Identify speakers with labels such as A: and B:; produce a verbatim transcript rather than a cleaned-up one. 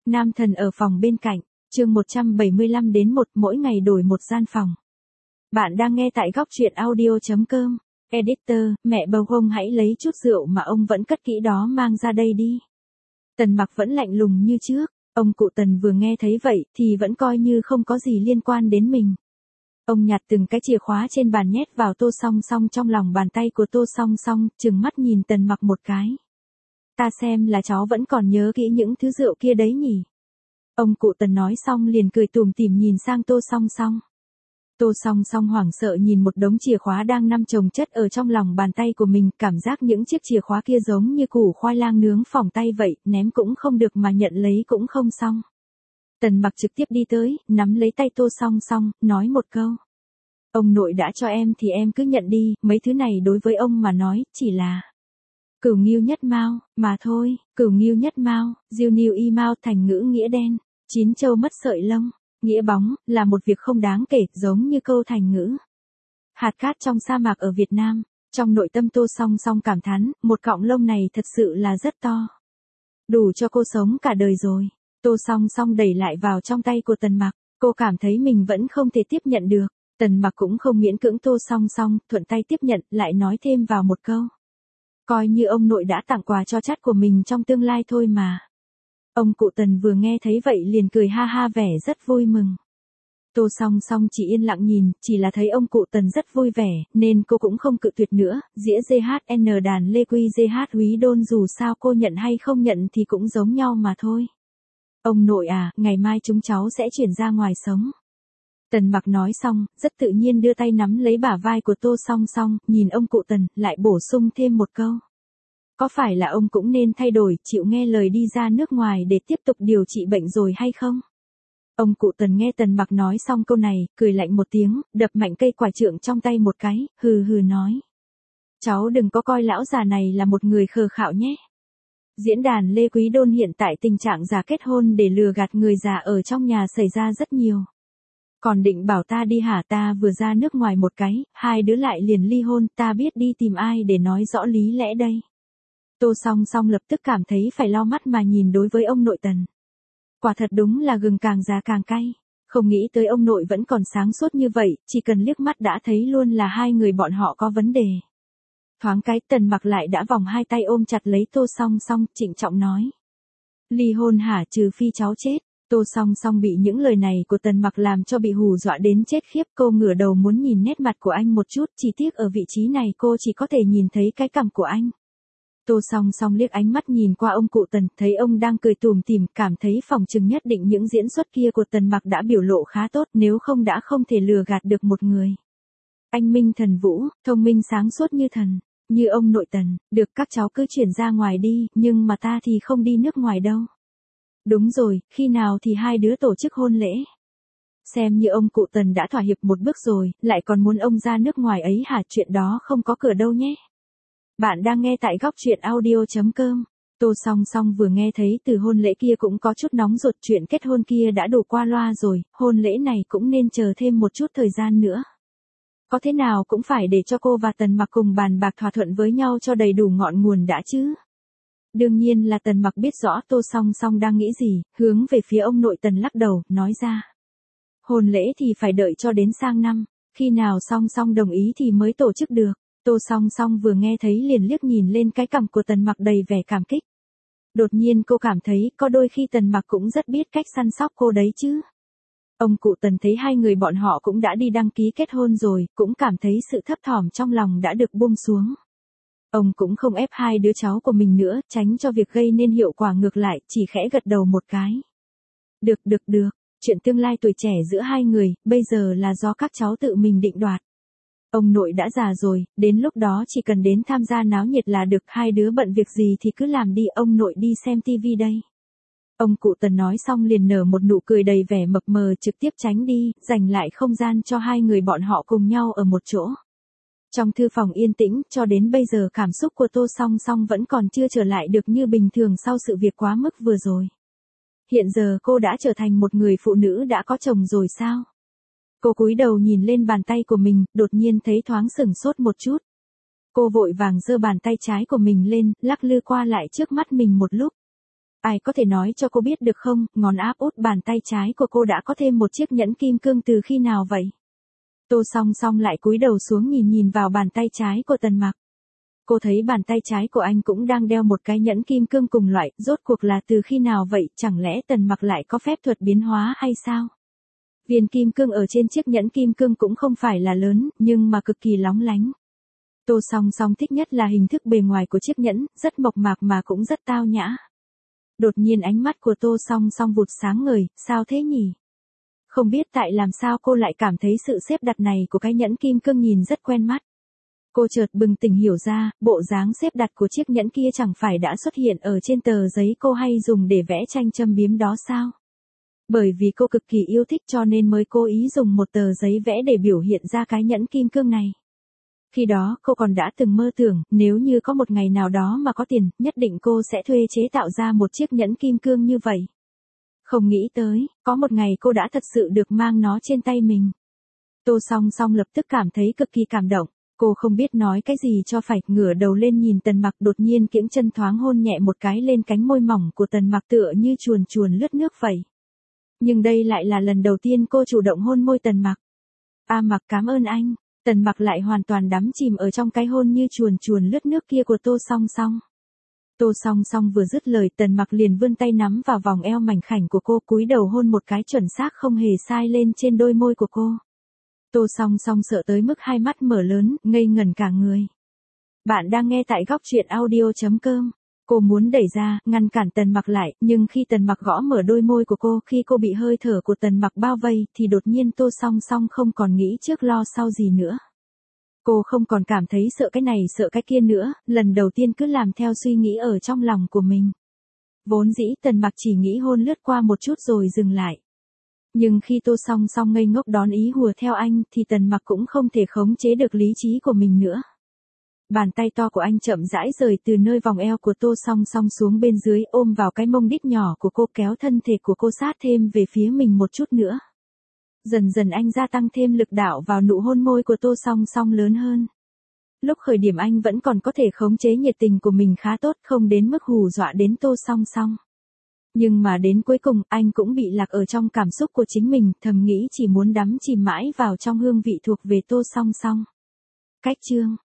A: Nam thần ở phòng bên cạnh, chương một trăm bảy mươi lăm đến một, mỗi ngày đổi một gian phòng. Bạn đang nghe tại góc truyện audio chấm com. Editor, mẹ bầu ông hãy lấy chút rượu mà ông vẫn cất kỹ đó mang ra đây đi. Tần Mặc vẫn lạnh lùng như trước, ông cụ Tần vừa nghe thấy vậy thì vẫn coi như không có gì liên quan đến mình. Ông nhặt từng cái chìa khóa trên bàn nhét vào Tô Song Song trong lòng bàn tay của Tô Song Song, trừng mắt nhìn Tần Mặc một cái. Ta xem là cháu vẫn còn nhớ kỹ những thứ rượu kia đấy nhỉ. Ông cụ Tần nói xong liền cười tủm tỉm nhìn sang Tô Song Song. Tô Song Song hoảng sợ nhìn một đống chìa khóa đang nằm chồng chất ở trong lòng bàn tay của mình, cảm giác những chiếc chìa khóa kia giống như củ khoai lang nướng phỏng tay vậy, ném cũng không được mà nhận lấy cũng không xong. Tần Mặc trực tiếp đi tới, nắm lấy tay Tô Song Song, nói một câu. Ông nội đã cho em thì em cứ nhận đi, mấy thứ này đối với ông mà nói, chỉ là cửu nghiêu nhất mao, mà thôi, cửu nghiêu nhất mao, diêu niêu y mao thành ngữ nghĩa đen, chín châu mất sợi lông, nghĩa bóng, là một việc không đáng kể, giống như câu thành ngữ. Hạt cát trong sa mạc ở Việt Nam, trong nội tâm Tô Song Song cảm thán, một cọng lông này thật sự là rất to. Đủ cho cô sống cả đời rồi. Tô Song Song đẩy lại vào trong tay của Tần Mặc, cô cảm thấy mình vẫn không thể tiếp nhận được. Tần Mặc cũng không miễn cưỡng Tô Song Song, thuận tay tiếp nhận, lại nói thêm vào một câu. Coi như ông nội đã tặng quà cho chắt của mình trong tương lai thôi mà. Ông cụ Tần vừa nghe thấy vậy liền cười ha ha vẻ rất vui mừng. Tô Song Song chỉ yên lặng nhìn, chỉ là thấy ông cụ Tần rất vui vẻ, nên cô cũng không cự tuyệt nữa, dĩa giê hát en đàn lê quy giê hát Húy Đôn dù sao cô nhận hay không nhận thì cũng giống nhau mà thôi. Ông nội à, ngày mai chúng cháu sẽ chuyển ra ngoài sống. Tần Mặc nói xong, rất tự nhiên đưa tay nắm lấy bả vai của Tô Song Song, nhìn ông cụ Tần, lại bổ sung thêm một câu. Có phải là ông cũng nên thay đổi, chịu nghe lời đi ra nước ngoài để tiếp tục điều trị bệnh rồi hay không? Ông cụ Tần nghe Tần Mặc nói xong câu này, cười lạnh một tiếng, đập mạnh cây quải trượng trong tay một cái, hừ hừ nói. Cháu đừng có coi lão già này là một người khờ khạo nhé. Diễn đàn Lê Quý Đôn hiện tại tình trạng giả kết hôn để lừa gạt người già ở trong nhà xảy ra rất nhiều. Còn định bảo ta đi hả, ta vừa ra nước ngoài một cái, hai đứa lại liền ly hôn, ta biết đi tìm ai để nói rõ lý lẽ đây. Tô Song Song lập tức cảm thấy phải lau mắt mà nhìn đối với ông nội Tần. Quả thật đúng là gừng càng già càng cay, không nghĩ tới ông nội vẫn còn sáng suốt như vậy, chỉ cần liếc mắt đã thấy luôn là hai người bọn họ có vấn đề. Thoáng cái Tần Mặc lại đã vòng hai tay ôm chặt lấy Tô Song Song, trịnh trọng nói. Ly hôn hả, trừ phi cháu chết. Tô Song Song bị những lời này của Tần Mặc làm cho bị hù dọa đến chết khiếp, cô ngửa đầu muốn nhìn nét mặt của anh một chút, chỉ tiếc ở vị trí này cô chỉ có thể nhìn thấy cái cằm của anh. Tô Song Song liếc ánh mắt nhìn qua ông cụ Tần, thấy ông đang cười tủm tỉm, cảm thấy phòng chừng nhất định những diễn xuất kia của Tần Mặc đã biểu lộ khá tốt, nếu không đã không thể lừa gạt được một người. Anh minh thần vũ, thông minh sáng suốt như thần, như ông nội Tần, được các cháu cứ chuyển ra ngoài đi, nhưng mà ta thì không đi nước ngoài đâu. Đúng rồi, khi nào thì hai đứa tổ chức hôn lễ? Xem như ông cụ Tần đã thỏa hiệp một bước rồi, lại còn muốn ông ra nước ngoài ấy hả, chuyện đó không có cửa đâu nhé. Bạn đang nghe tại góc truyện audio chấm com. Tô Song Song vừa nghe thấy từ hôn lễ kia cũng có chút nóng ruột, chuyện kết hôn kia đã đủ qua loa rồi, hôn lễ này cũng nên chờ thêm một chút thời gian nữa. Có thế nào cũng phải để cho cô và Tần Mặc cùng bàn bạc thỏa thuận với nhau cho đầy đủ ngọn nguồn đã chứ. Đương nhiên là Tần Mặc biết rõ Tô Song Song đang nghĩ gì, hướng về phía ông nội Tần lắc đầu, nói ra. Hôn lễ thì phải đợi cho đến sang năm, khi nào Song Song đồng ý thì mới tổ chức được. Tô Song Song vừa nghe thấy liền liếc nhìn lên cái cằm của Tần Mặc đầy vẻ cảm kích. Đột nhiên cô cảm thấy có đôi khi Tần Mặc cũng rất biết cách săn sóc cô đấy chứ. Ông cụ Tần thấy hai người bọn họ cũng đã đi đăng ký kết hôn rồi, cũng cảm thấy sự thấp thỏm trong lòng đã được buông xuống. Ông cũng không ép hai đứa cháu của mình nữa, tránh cho việc gây nên hiệu quả ngược lại, chỉ khẽ gật đầu một cái. Được được được, chuyện tương lai tuổi trẻ giữa hai người, bây giờ là do các cháu tự mình định đoạt. Ông nội đã già rồi, đến lúc đó chỉ cần đến tham gia náo nhiệt là được, hai đứa bận việc gì thì cứ làm đi, ông nội đi xem tivi đây. Ông cụ Tần nói xong liền nở một nụ cười đầy vẻ mập mờ, trực tiếp tránh đi, dành lại không gian cho hai người bọn họ cùng nhau ở một chỗ. Trong thư phòng yên tĩnh, cho đến bây giờ cảm xúc của Tô Song Song vẫn còn chưa trở lại được như bình thường sau sự việc quá mức vừa rồi. Hiện giờ cô đã trở thành một người phụ nữ đã có chồng rồi sao? Cô cúi đầu nhìn lên bàn tay của mình, đột nhiên thấy thoáng sửng sốt một chút. Cô vội vàng giơ bàn tay trái của mình lên, lắc lư qua lại trước mắt mình một lúc. Ai có thể nói cho cô biết được không, ngón áp út bàn tay trái của cô đã có thêm một chiếc nhẫn kim cương từ khi nào vậy? Tô Song Song lại cúi đầu xuống nhìn nhìn vào bàn tay trái của Tần Mặc. Cô thấy bàn tay trái của anh cũng đang đeo một cái nhẫn kim cương cùng loại, rốt cuộc là từ khi nào vậy, chẳng lẽ Tần Mặc lại có phép thuật biến hóa hay sao? Viên kim cương ở trên chiếc nhẫn kim cương cũng không phải là lớn, nhưng mà cực kỳ lóng lánh. Tô Song Song thích nhất là hình thức bề ngoài của chiếc nhẫn, rất mộc mạc mà cũng rất tao nhã. Đột nhiên ánh mắt của Tô Song Song vụt sáng ngời, sao thế nhỉ? Không biết tại làm sao cô lại cảm thấy sự xếp đặt này của cái nhẫn kim cương nhìn rất quen mắt. Cô chợt bừng tỉnh hiểu ra, bộ dáng xếp đặt của chiếc nhẫn kia chẳng phải đã xuất hiện ở trên tờ giấy cô hay dùng để vẽ tranh châm biếm đó sao? Bởi vì cô cực kỳ yêu thích cho nên mới cố ý dùng một tờ giấy vẽ để biểu hiện ra cái nhẫn kim cương này. Khi đó cô còn đã từng mơ tưởng, nếu như có một ngày nào đó mà có tiền, nhất định cô sẽ thuê chế tạo ra một chiếc nhẫn kim cương như vậy. Không nghĩ tới, có một ngày cô đã thật sự được mang nó trên tay mình. Tô Song Song lập tức cảm thấy cực kỳ cảm động. Cô không biết nói cái gì cho phải, ngửa đầu lên nhìn Tần Mặc, đột nhiên kiễng chân thoáng hôn nhẹ một cái lên cánh môi mỏng của Tần Mặc tựa như chuồn chuồn lướt nước vậy. Nhưng đây lại là lần đầu tiên cô chủ động hôn môi Tần Mặc. A Mặc cảm ơn anh. Tần Mặc lại hoàn toàn đắm chìm ở trong cái hôn như chuồn chuồn lướt nước kia của Tô Song Song. Tô Song Song vừa dứt lời, Tần Mặc liền vươn tay nắm vào vòng eo mảnh khảnh của cô, cúi đầu hôn một cái chuẩn xác không hề sai lên trên đôi môi của cô. Tô Song Song sợ tới mức hai mắt mở lớn, ngây ngẩn cả người. Bạn đang nghe tại góc truyện audio chấm com. Cô muốn đẩy ra, ngăn cản Tần Mặc lại, nhưng khi Tần Mặc gõ mở đôi môi của cô, khi cô bị hơi thở của Tần Mặc bao vây, thì đột nhiên Tô Song Song không còn nghĩ trước lo sau gì nữa. Cô không còn cảm thấy sợ cái này sợ cái kia nữa, lần đầu tiên cứ làm theo suy nghĩ ở trong lòng của mình. Vốn dĩ Tần Mặc chỉ nghĩ hôn lướt qua một chút rồi dừng lại. Nhưng khi Tô Song Song ngây ngốc đón ý hùa theo anh, thì Tần Mặc cũng không thể khống chế được lý trí của mình nữa. Bàn tay to của anh chậm rãi rời từ nơi vòng eo của Tô Song Song xuống bên dưới, ôm vào cái mông đít nhỏ của cô, kéo thân thể của cô sát thêm về phía mình một chút nữa. Dần dần anh gia tăng thêm lực đạo vào nụ hôn môi của Tô Song Song lớn hơn. Lúc khởi điểm anh vẫn còn có thể khống chế nhiệt tình của mình khá tốt, không đến mức hù dọa đến Tô Song Song. Nhưng mà đến cuối cùng, anh cũng bị lạc ở trong cảm xúc của chính mình, thầm nghĩ chỉ muốn đắm chìm mãi vào trong hương vị thuộc về Tô Song Song. Cách chương